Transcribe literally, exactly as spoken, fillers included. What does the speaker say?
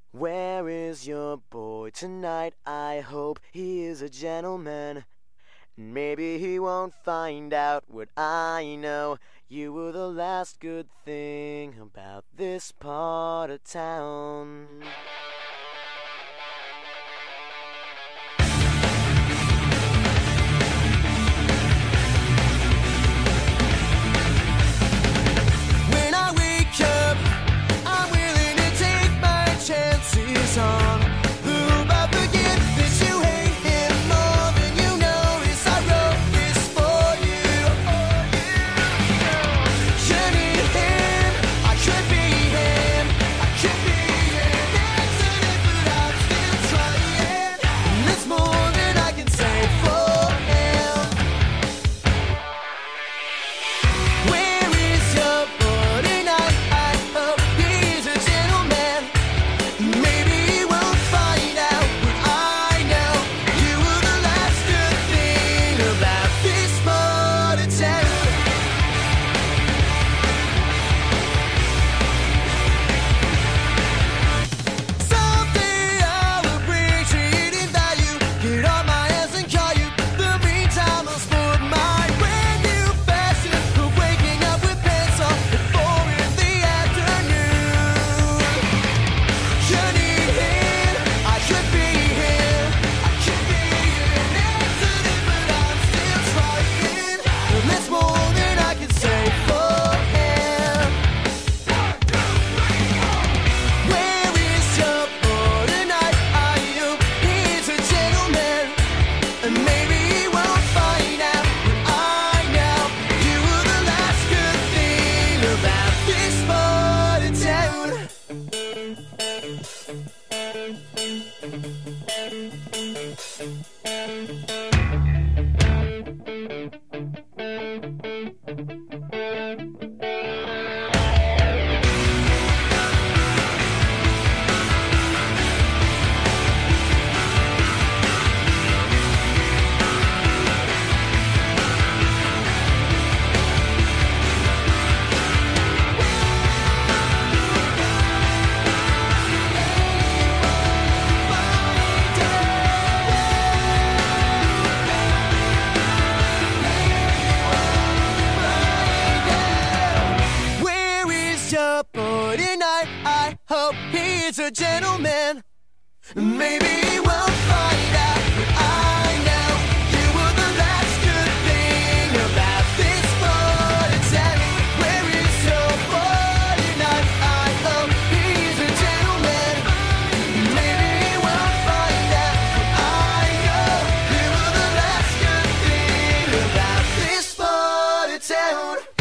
Where is your boy tonight? I hope he is a gentleman. Maybe he won't find out what I know. You were the last good thing about this part of town. When I wake up, I'm willing to take my chances on whom I forget that you hate him more than you notice. I wrote this for you. You need him, I could be him, I could be an accident, but I'm still trying. And there's more than I can say for him. Where is your boy tonight? I hope he's a gentleman. Maybe he won't find out what I know. You were the last good thing about this part of town. Someday I'll appreciate and value, get on my ass and call you. The meantime I'll sport my brand new fashion of waking up with pants on at four in the afternoon. You need him, I could be him, I could be an accident, but I'm still trying. And that's more than I can say for him. Where is your boy tonight? I hope he's a gentleman. And maybe he won't find out what I know. You were the last good thing about this part of town. Where is your boy tonight? I hope he's a gentleman. Maybe he won't find out what I know. You were the last good thing about this part of town. Where is your boy tonight? I hope he's a gentleman. Maybe he won't find out what I know. You were the last good thing about this part of town.